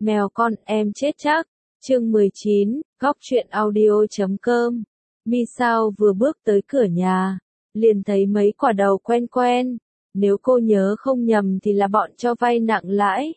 Mèo con em chết chắc. Chương 19, góc truyện audio.com. Misao vừa bước tới cửa nhà, liền thấy mấy quả đầu quen quen. Nếu cô nhớ không nhầm thì là bọn cho vay nặng lãi.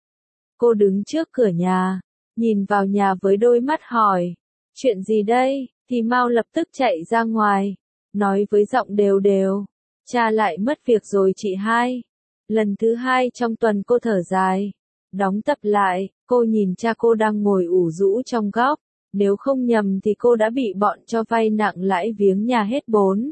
Cô đứng trước cửa nhà, nhìn vào nhà với đôi mắt hỏi, chuyện gì đây? Thì Mao lập tức chạy ra ngoài, nói với giọng đều đều, cha lại mất việc rồi chị hai. Lần thứ hai trong tuần cô thở dài, đóng tập lại, cô nhìn cha cô đang ngồi ủ rũ trong góc, nếu không nhầm thì cô đã bị bọn cho vay nặng lãi viếng nhà hết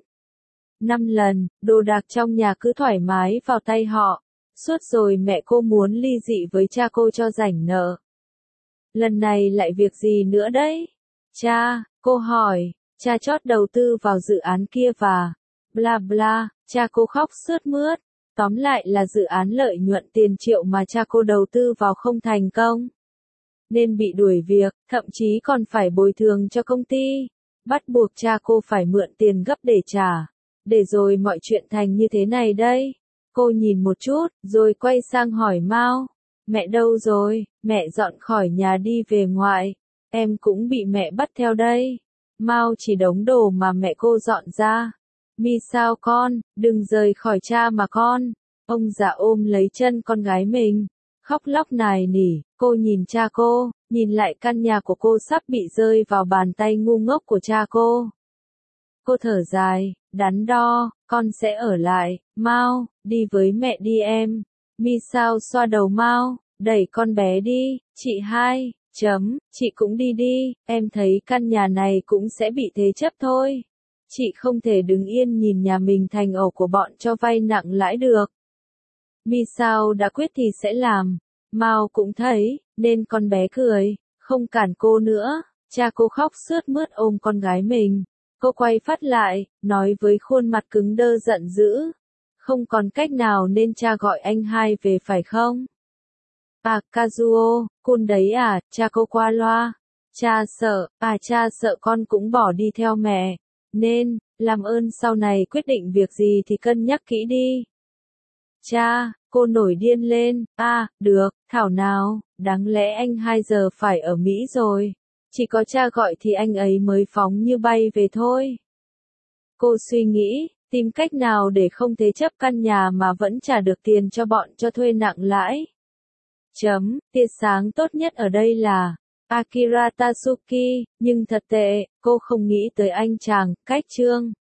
4-5 lần, đồ đạc trong nhà cứ thoải mái vào tay họ, suốt rồi mẹ cô muốn ly dị với cha cô cho rảnh nợ. Lần này lại việc gì nữa đấy? Cha, cô hỏi, cha chót đầu tư vào dự án kia và bla bla, cha cô khóc sướt mướt. Tóm lại là dự án lợi nhuận tiền triệu mà cha cô đầu tư vào không thành công, nên bị đuổi việc, thậm chí còn phải bồi thường cho công ty, bắt buộc cha cô phải mượn tiền gấp để trả. Để rồi mọi chuyện thành như thế này đây. Cô nhìn một chút, rồi quay sang hỏi Mao, mẹ đâu rồi? Mẹ dọn khỏi nhà đi về ngoại, em cũng bị mẹ bắt theo đây. Mao chỉ đống đồ mà mẹ cô dọn ra. Mi sao con, đừng rời khỏi cha mà con. Ông già ôm lấy chân con gái mình, khóc lóc nài nỉ. Cô nhìn cha cô, nhìn lại căn nhà của cô sắp bị rơi vào bàn tay ngu ngốc của cha cô. Cô thở dài, đắn đo, con sẽ ở lại. Mao, đi với mẹ đi em. Mi sao xoa đầu Mao, đẩy con bé đi. Chị hai, chị cũng đi đi, em thấy căn nhà này cũng sẽ bị thế chấp thôi. Chị không thể đứng yên nhìn nhà mình thành ổ của bọn cho vay nặng lãi được. Mi sao đã quyết thì sẽ làm. Mao cũng thấy, nên con bé cười, không cản cô nữa. Cha cô khóc sướt mướt ôm con gái mình. Cô quay phát lại, nói với khuôn mặt cứng đơ giận dữ. Không còn cách nào nên cha gọi anh hai về phải không? À, Kazuo, con đấy à, cha cô qua loa. Cha sợ con cũng bỏ đi theo mẹ. Nên, làm ơn sau này quyết định việc gì thì cân nhắc kỹ đi. Cha, cô nổi điên lên. Được, thảo nào, đáng lẽ anh 2 giờ phải ở Mỹ rồi. Chỉ có cha gọi thì anh ấy mới phóng như bay về thôi. Cô suy nghĩ, tìm cách nào để không thế chấp căn nhà mà vẫn trả được tiền cho bọn cho thuê nặng lãi. Tia sáng tốt nhất ở đây là Akira Tatsuki, nhưng thật tệ, cô không nghĩ tới anh chàng, cách Trương.